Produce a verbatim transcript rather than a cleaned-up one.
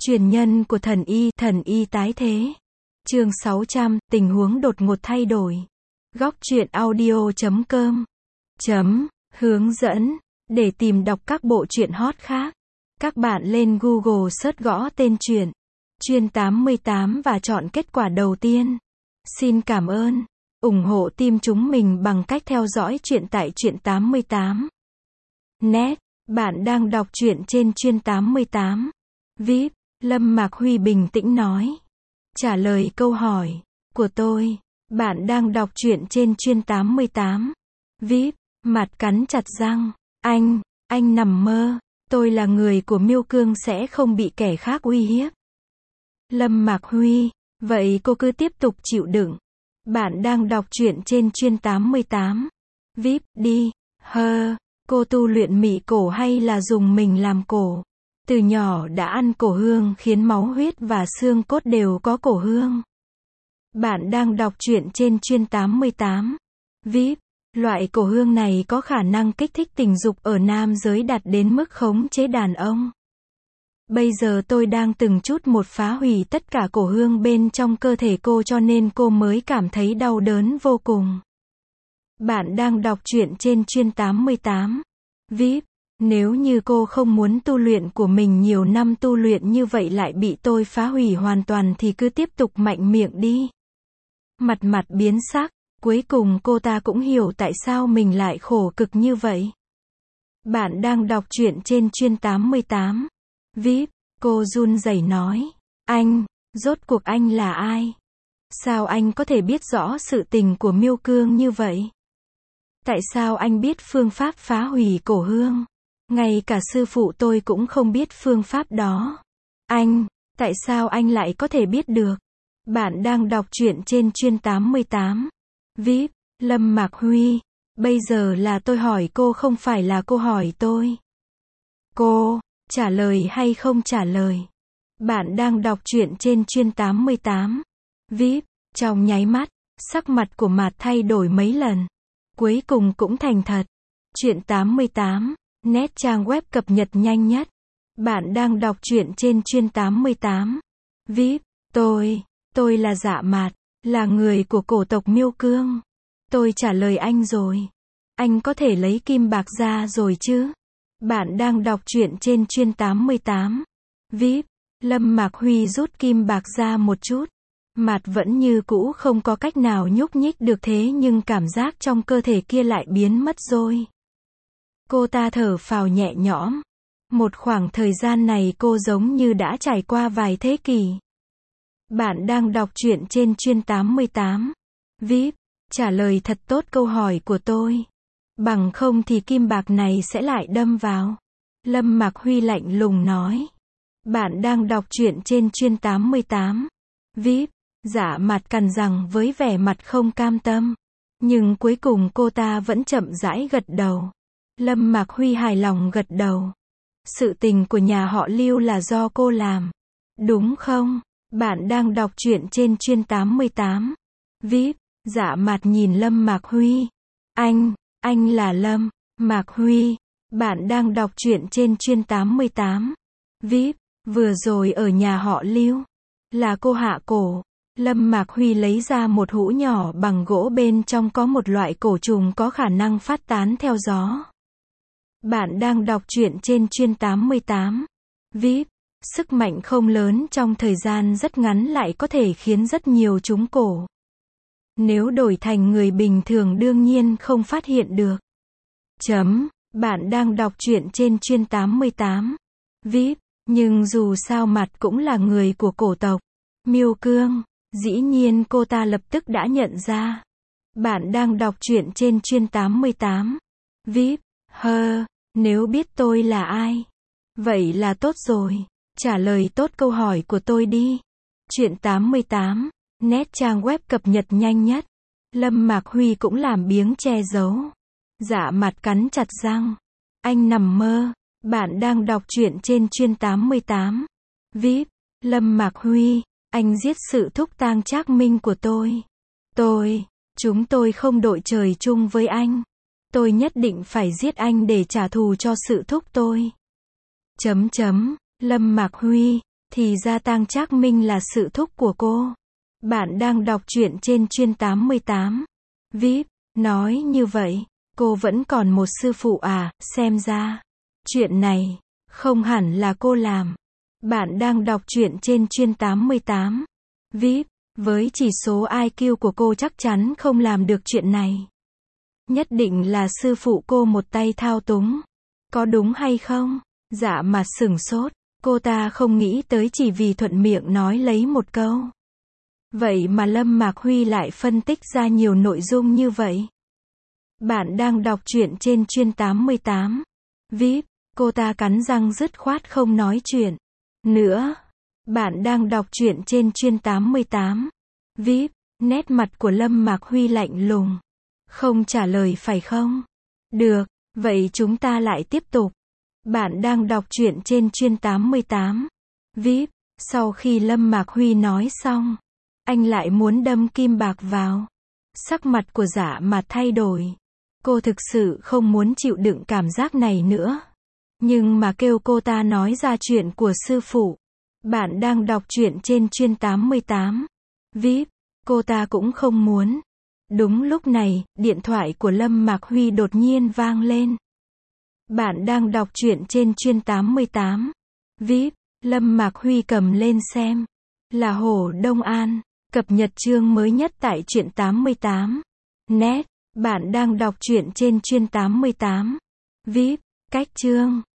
Truyền nhân của thần y, thần y tái thế. Chương sáu trăm, tình huống đột ngột thay đổi. Góc truyện audio chấm com chấm hướng dẫn để tìm đọc các bộ truyện hot khác. Các bạn lên Google search gõ tên truyện Chuyên tám mươi tám và chọn kết quả đầu tiên. Xin cảm ơn. Ủng hộ team chúng mình bằng cách theo dõi truyện tại Truyện tám mươi tám net. Bạn đang đọc truyện trên Chuyên tám mươi tám vê i pê. Lâm Mạc Huy bình tĩnh nói. Trả lời câu hỏi của tôi. Bạn đang đọc truyện trên Chuyên tám mươi tám vê i pê. Mặt cắn chặt răng. Anh, anh nằm mơ. Tôi là người của Miêu Cương sẽ không bị kẻ khác uy hiếp. Lâm Mạc Huy, vậy cô cứ tiếp tục chịu đựng. Bạn đang đọc truyện trên Chuyên tám mươi tám vê i pê, đi. Hơ, cô tu luyện mị cổ hay là dùng mình làm cổ? Từ nhỏ đã ăn cổ hương khiến máu huyết và xương cốt đều có cổ hương. Bạn đang đọc truyện trên Chuyên tám mươi tám vê i pê. Loại cổ hương này có khả năng kích thích tình dục ở nam giới đạt đến mức khống chế đàn ông. Bây giờ tôi đang từng chút một phá hủy tất cả cổ hương bên trong cơ thể cô cho nên cô mới cảm thấy đau đớn vô cùng. Bạn đang đọc truyện trên Chuyên tám mươi tám vê i pê. Nếu như cô không muốn tu luyện của mình nhiều năm tu luyện như vậy lại bị tôi phá hủy hoàn toàn thì cứ tiếp tục mạnh miệng đi. Mặt mặt biến sắc, cuối cùng cô ta cũng hiểu tại sao mình lại khổ cực như vậy. Bạn đang đọc truyện trên Chuyên tám mươi tám vê i pê. Cô run rẩy nói. Anh, rốt cuộc anh là ai? Sao anh có thể biết rõ sự tình của Miêu Cương như vậy? Tại sao anh biết phương pháp phá hủy cổ hương? Ngay cả sư phụ tôi cũng không biết phương pháp đó. Anh, tại sao anh lại có thể biết được? Bạn đang đọc truyện trên Chuyên tám mươi tám vê i pê. Lâm Mạc Huy, bây giờ là tôi hỏi cô không phải là cô hỏi tôi. Cô, trả lời hay không trả lời? Bạn đang đọc truyện trên Chuyên tám mươi tám vê i pê. Trong nháy mắt, sắc mặt của Mạt thay đổi mấy lần. Cuối cùng cũng thành thật. Truyện tám mươi tám net trang web cập nhật nhanh nhất. Bạn đang đọc truyện trên Chuyên tám mươi tám vê i pê. Tôi, tôi là Dạ Mạt, là người của cổ tộc Miêu Cương. Tôi trả lời anh rồi. Anh có thể lấy kim bạc ra rồi chứ? Bạn đang đọc truyện trên Chuyên tám mươi tám vê i pê. Lâm Mạc Huy rút kim bạc ra một chút. Mạt vẫn như cũ không có cách nào nhúc nhích được thế nhưng cảm giác trong cơ thể kia lại biến mất rồi. Cô ta thở phào nhẹ nhõm. Một khoảng thời gian này cô giống như đã trải qua vài thế kỷ. Bạn đang đọc truyện trên Chuyên tám mươi tám vê i pê. Trả lời thật tốt câu hỏi của tôi. Bằng không thì kim bạc này sẽ lại đâm vào. Lâm Mạc Huy lạnh lùng nói. Bạn đang đọc truyện trên Chuyên tám mươi tám vê i pê. Dạ Mạt cằn rằng với vẻ mặt không cam tâm. Nhưng cuối cùng cô ta vẫn chậm rãi gật đầu. Lâm Mạc Huy hài lòng gật đầu. Sự tình của nhà họ Lưu là do cô làm. Đúng không? Bạn đang đọc truyện trên Chuyên tám mươi tám vê i pê. Dạ Mạt nhìn Lâm Mạc Huy. Anh, anh là Lâm Mạc Huy. Bạn đang đọc truyện trên Chuyên tám mươi tám vê i pê. Vừa rồi ở nhà họ Lưu. Là cô hạ cổ. Lâm Mạc Huy lấy ra một hũ nhỏ bằng gỗ bên trong có một loại cổ trùng có khả năng phát tán theo gió. Bạn đang đọc truyện trên Chuyên tám mươi tám vê i pê. Sức mạnh không lớn trong thời gian rất ngắn lại có thể khiến rất nhiều trúng cổ. Nếu đổi thành người bình thường đương nhiên không phát hiện được. Chấm, bạn đang đọc truyện trên Chuyên tám mươi tám vê i pê. Nhưng dù sao Mạt cũng là người của cổ tộc Miêu Cương. Dĩ nhiên cô ta lập tức đã nhận ra. Bạn đang đọc truyện trên Chuyên tám mươi tám vê i pê. Hơ, nếu biết tôi là ai. Vậy là tốt rồi. Trả lời tốt câu hỏi của tôi đi. Truyện tám mươi tám net trang web cập nhật nhanh nhất. Lâm Mạc Huy cũng làm biếng che giấu. Dạ Mạt cắn chặt răng. Anh nằm mơ. Bạn đang đọc truyện trên Chuyên tám mươi tám vê i pê. Lâm Mạc Huy, anh giết sự thúc tang Trác Minh của tôi. Tôi, chúng tôi không đội trời chung với anh. Tôi nhất định phải giết anh để trả thù cho sự thúc tôi. Chấm chấm, Lâm Mạc Huy, Thì ra Tang Trác Minh là sự thúc của cô. Bạn đang đọc truyện trên chuyên tám mươi tám. vê i pê, nói như vậy, cô vẫn còn một sư phụ à, xem ra. Chuyện này, không hẳn là cô làm. Bạn đang đọc truyện trên chuyên tám mươi tám. vê i pê, với chỉ số i kiu của cô chắc chắn không làm được chuyện này. Nhất định là sư phụ cô một tay thao túng. Có đúng hay không? Dạ mặt sửng sốt. Cô ta không nghĩ tới chỉ vì thuận miệng nói lấy một câu. Vậy mà Lâm Mạc Huy lại phân tích ra nhiều nội dung như vậy. Bạn đang đọc truyện trên chuyên tám mươi tám. vê i pê, cô ta cắn răng dứt khoát không nói chuyện nữa. Bạn đang đọc truyện trên chuyên tám mươi tám. vê i pê, nét mặt của Lâm Mạc Huy lạnh lùng. Không trả lời phải không? Được, vậy chúng ta lại tiếp tục. Bạn đang đọc truyện trên chuyên tám mươi tám. vê i pê, sau khi Lâm Mạc Huy nói xong, anh lại muốn đâm kim bạc vào. Sắc mặt của Dạ Mạt thay đổi. Cô thực sự không muốn chịu đựng cảm giác này nữa. Nhưng mà kêu cô ta nói ra chuyện của sư phụ. Bạn đang đọc truyện trên chuyên tám mươi tám. vê i pê, cô ta cũng không muốn. Đúng lúc này, điện thoại của Lâm Mạc Huy đột nhiên vang lên. Bạn đang đọc truyện trên chuyên tám mươi tám. vê i pê, Lâm Mạc Huy cầm lên xem. Là Hồ Đông An, cập nhật chương mới nhất tại truyện tám mươi tám. Net, bạn đang đọc truyện trên chuyên tám mươi tám. vê i pê, cách chương.